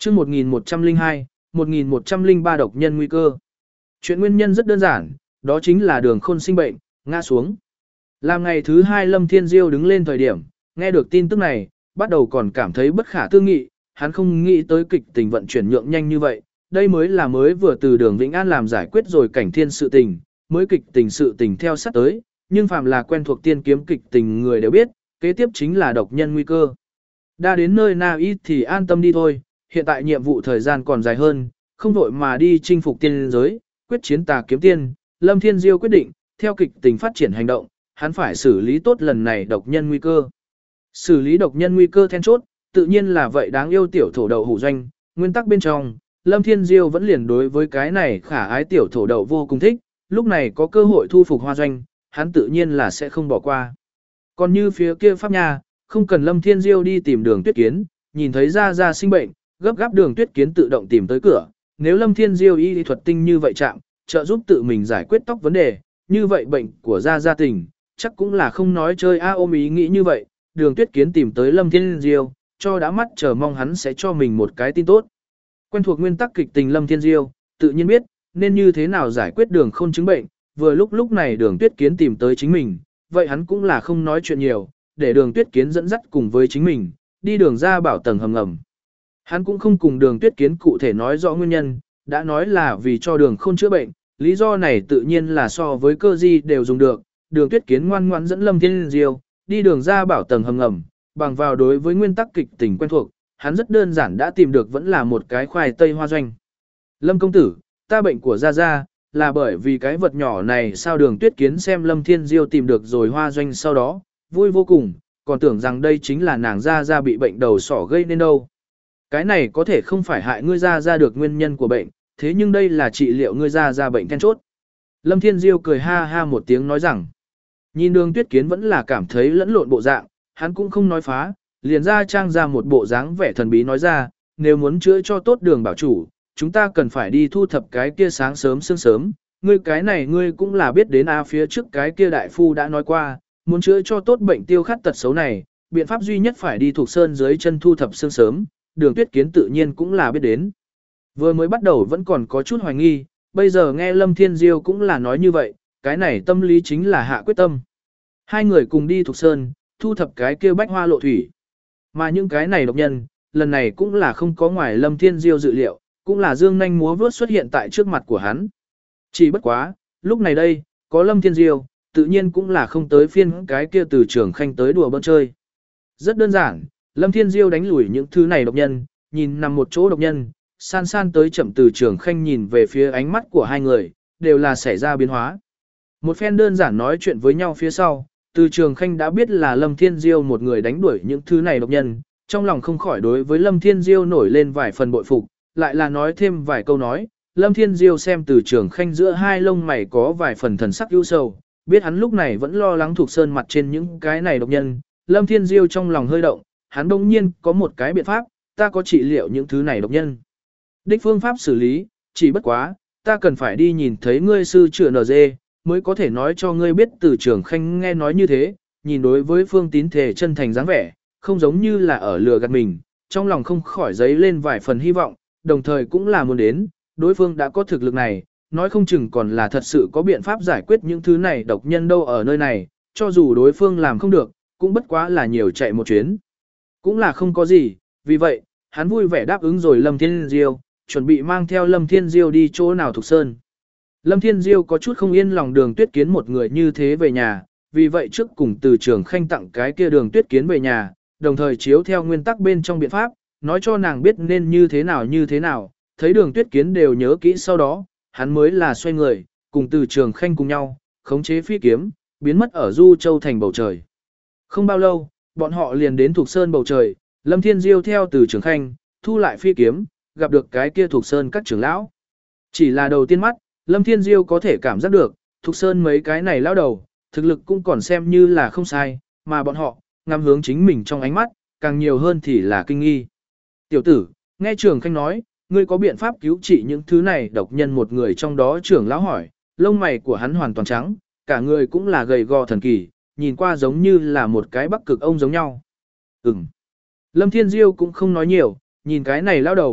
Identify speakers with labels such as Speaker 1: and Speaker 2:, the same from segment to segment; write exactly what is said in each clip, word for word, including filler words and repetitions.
Speaker 1: chương một nghìn một trăm lẻ hai, một nghìn một trăm lẻ ba độc nhân nguy cơ. Chuyện nguyên nhân rất đơn giản, đó chính là Đường Khôn sinh bệnh, ngã xuống. Làm ngày thứ hai Lâm Thiên Diêu đứng lên thời điểm, nghe được tin tức này, bắt đầu còn cảm thấy bất khả tư nghị, hắn không nghĩ tới kịch tình vận chuyển nhượng nhanh như vậy, đây mới là mới vừa từ Đường Vĩnh An làm giải quyết rồi cảnh thiên sự tình, mới kịch tình sự tình theo sát tới, nhưng phàm là quen thuộc tiên kiếm kịch tình người đều biết, kế tiếp chính là độc nhân nguy cơ. Đã đến nơi nào ít thì an tâm đi thôi, hiện tại nhiệm vụ thời gian còn dài hơn, không vội mà đi chinh phục tiên giới, quyết chiến tà kiếm tiên, Lâm Thiên Diêu quyết định, theo kịch tình phát triển hành động, hắn phải xử lý tốt lần này độc nhân nguy cơ. Xử lý độc nhân nguy cơ then chốt, tự nhiên là vậy đáng yêu tiểu thổ đậu hủ doanh, nguyên tắc bên trong, Lâm Thiên Diêu vẫn liền đối với cái này khả ái tiểu thổ đậu vô cùng thích, lúc này có cơ hội thu phục hoa doanh, hắn tự nhiên là sẽ không bỏ qua. Còn như phía kia pháp nhà, không cần Lâm Thiên Diêu đi tìm Đường Tuyết Kiến, nhìn thấy Gia Gia sinh bệnh, gấp gáp Đường Tuyết Kiến tự động tìm tới cửa, nếu Lâm Thiên Diêu y lý thuật tinh như vậy chạm, trợ giúp tự mình giải quyết tóc vấn đề, như vậy bệnh của Gia Gia tình, chắc cũng là không nói chơi a ôm ý nghĩ như vậy, Đường Tuyết Kiến tìm tới Lâm Thiên Diêu, cho đã mắt chờ mong hắn sẽ cho mình một cái tin tốt. Quen thuộc nguyên tắc kịch tình Lâm Thiên Diêu, tự nhiên biết nên như thế nào giải quyết Đường Khôn chứng bệnh, vừa lúc lúc này Đường Tuyết Kiến tìm tới chính mình, vậy hắn cũng là không nói chuyện nhiều, để Đường Tuyết Kiến dẫn dắt cùng với chính mình, đi đường ra bảo tầng hầm ngầm. Hắn cũng không cùng Đường Tuyết Kiến cụ thể nói rõ nguyên nhân, đã nói là vì cho Đường Khôn chữa bệnh, lý do này tự nhiên là so với cơ di đều dùng được. Đường Tuyết Kiến ngoan ngoãn dẫn Lâm Thiên Diêu đi đường ra bảo tầng hầm ngầm, bằng vào đối với nguyên tắc kịch tình quen thuộc, hắn rất đơn giản đã tìm được vẫn là một cái khoai tây hoa doanh. Lâm công tử, ta bệnh của Gia Gia là bởi vì cái vật nhỏ này sao? Đường Tuyết Kiến xem Lâm Thiên Diêu tìm được rồi hoa doanh sau đó, vui vô cùng, còn tưởng rằng đây chính là nàng Gia Gia bị bệnh đầu sỏ gây nên đâu. Cái này có thể không phải hại ngươi Gia Gia được nguyên nhân của bệnh, thế nhưng đây là trị liệu ngươi Gia Gia bệnh then chốt. Lâm Thiên Diêu cười ha ha một tiếng nói rằng, nhìn Đường Tuyết Kiến vẫn là cảm thấy lẫn lộn bộ dạng, hắn cũng không nói phá, liền ra trang ra một bộ dáng vẻ thần bí nói ra, nếu muốn chữa cho tốt Đường bảo chủ, chúng ta cần phải đi thu thập cái kia sáng sớm sương sớm, ngươi cái này ngươi cũng là biết đến a phía trước cái kia đại phu đã nói qua, muốn chữa cho tốt bệnh tiêu khát tật xấu này, biện pháp duy nhất phải đi thuộc sơn dưới chân thu thập sương sớm, Đường Tuyết Kiến tự nhiên cũng là biết đến. Vừa mới bắt đầu vẫn còn có chút hoài nghi, bây giờ nghe Lâm Thiên Diêu cũng là nói như vậy, cái này tâm lý chính là hạ quyết tâm. Hai người cùng đi thuộc sơn, thu thập cái kia bách hoa lộ thủy. Mà những cái này độc nhân, lần này cũng là không có ngoài Lâm Thiên Diêu dự liệu, cũng là dương nhanh múa vớt xuất hiện tại trước mặt của hắn. Chỉ bất quá, lúc này đây, có Lâm Thiên Diêu, tự nhiên cũng là không tới phiên cái kia từ Trường Khanh tới đùa bỡn chơi. Rất đơn giản, Lâm Thiên Diêu đánh lùi những thứ này độc nhân, nhìn nằm một chỗ độc nhân, san san tới chậm từ Trường Khanh nhìn về phía ánh mắt của hai người, đều là xảy ra biến hóa. Một phen đơn giản nói chuyện với nhau phía sau, từ Trường Khanh đã biết là Lâm Thiên Diêu một người đánh đuổi những thứ này độc nhân, trong lòng không khỏi đối với Lâm Thiên Diêu nổi lên vài phần bội phục, lại là nói thêm vài câu nói, Lâm Thiên Diêu xem từ Trường Khanh giữa hai lông mày có vài phần thần sắc ưu sầu, biết hắn lúc này vẫn lo lắng thuộc sơn mặt trên những cái này độc nhân, Lâm Thiên Diêu trong lòng hơi động, hắn đông nhiên có một cái biện pháp, ta có trị liệu những thứ này độc nhân. Đích phương pháp xử lý, chỉ bất quá, ta cần phải đi nhìn thấy ngươi sư trưởng en giê, mới có thể nói cho ngươi biết. Từ Trường Khanh nghe nói như thế, nhìn đối với Phương Tín thể chân thành dáng vẻ, không giống như là ở lừa gạt mình, trong lòng không khỏi dấy lên vài phần hy vọng, đồng thời cũng là muốn đến, đối phương đã có thực lực này, nói không chừng còn là thật sự có biện pháp giải quyết những thứ này độc nhân đâu ở nơi này, cho dù đối phương làm không được, cũng bất quá là nhiều chạy một chuyến. Cũng là không có gì, vì vậy, hắn vui vẻ đáp ứng rồi Lâm Thiên Diêu, chuẩn bị mang theo Lâm Thiên Diêu đi chỗ nào thuộc sơn. Lâm Thiên Diêu có chút không yên lòng Đường Tuyết Kiến một người như thế về nhà, vì vậy trước cùng từ Trường Khanh tặng cái kia Đường Tuyết Kiến về nhà, đồng thời chiếu theo nguyên tắc bên trong biện pháp, nói cho nàng biết nên như thế nào như thế nào, thấy Đường Tuyết Kiến đều nhớ kỹ sau đó, hắn mới là xoay người, cùng từ Trường Khanh cùng nhau, khống chế phi kiếm, biến mất ở Du Châu thành bầu trời. Không bao lâu, bọn họ liền đến thuộc sơn bầu trời, Lâm Thiên Diêu theo từ Trường Khanh, thu lại phi kiếm, gặp được cái kia thuộc sơn các trưởng lão. Chỉ là đầu tiên mắt, Lâm Thiên Diêu có thể cảm giác được, thuộc sơn mấy cái này lão đầu, thực lực cũng còn xem như là không sai, mà bọn họ, ngắm hướng chính mình trong ánh mắt, càng nhiều hơn thì là kinh nghi. Tiểu tử, nghe Trường Khanh nói, ngươi có biện pháp cứu trị những thứ này độc nhân? Một người trong đó trưởng lão hỏi, lông mày của hắn hoàn toàn trắng, cả người cũng là gầy gò thần kỳ, nhìn qua giống như là một cái bắc cực ông giống nhau. Ừm. Lâm Thiên Diêu cũng không nói nhiều, nhìn cái này lão đầu,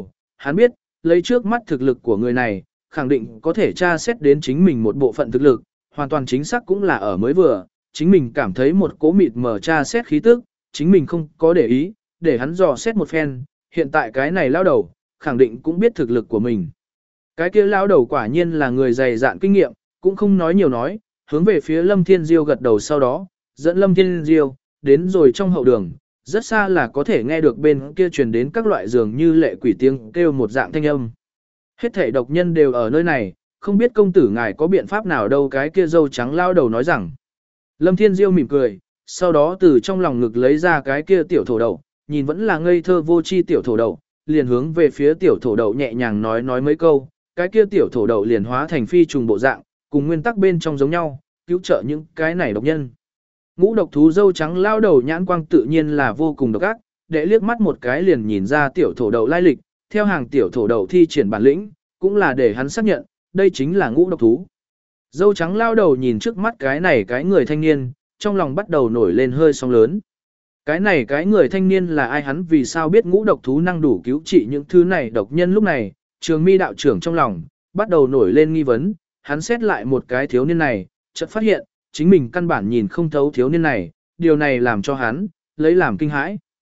Speaker 1: hắn biết, lấy trước mắt thực lực của người này, khẳng định có thể tra xét đến chính mình một bộ phận thực lực, hoàn toàn chính xác cũng là ở mới vừa, chính mình cảm thấy một cố mịt mờ tra xét khí tức, chính mình không có để ý, để hắn dò xét một phen, hiện tại cái này lao đầu, khẳng định cũng biết thực lực của mình. Cái kia lao đầu quả nhiên là người dày dạn kinh nghiệm, cũng không nói nhiều nói, hướng về phía Lâm Thiên Diêu gật đầu sau đó, dẫn Lâm Thiên Diêu, đến rồi trong hậu đường, rất xa là có thể nghe được bên kia truyền đến các loại dường như lệ quỷ tiếng kêu một dạng thanh âm. Hết thảy độc nhân đều ở nơi này, không biết công tử ngài có biện pháp nào đâu, cái kia dâu trắng lao đầu nói rằng. Lâm Thiên Diêu mỉm cười, sau đó từ trong lòng ngực lấy ra cái kia tiểu thổ đậu, nhìn vẫn là ngây thơ vô tri tiểu thổ đậu, liền hướng về phía tiểu thổ đậu nhẹ nhàng nói nói mấy câu, cái kia tiểu thổ đậu liền hóa thành phi trùng bộ dạng, cùng nguyên tắc bên trong giống nhau, cứu trợ những cái này độc nhân. Ngũ độc thú dâu trắng lao đầu nhãn quang tự nhiên là vô cùng độc ác, để liếc mắt một cái liền nhìn ra tiểu thổ đậu lai lịch, theo hàng tiểu thổ đậu thi triển bản lĩnh, cũng là để hắn xác nhận, đây chính là ngũ độc thú. Dâu trắng lao đầu nhìn trước mắt cái này cái người thanh niên, trong lòng bắt đầu nổi lên hơi sóng lớn. Cái này cái người thanh niên là ai, hắn vì sao biết ngũ độc thú năng đủ cứu trị những thứ này độc nhân. Lúc này, Trường Mi đạo trưởng trong lòng, bắt đầu nổi lên nghi vấn, hắn xét lại một cái thiếu niên này, chợt phát hiện, chính mình căn bản nhìn không thấu thiếu niên này, điều này làm cho hắn, lấy làm kinh hãi.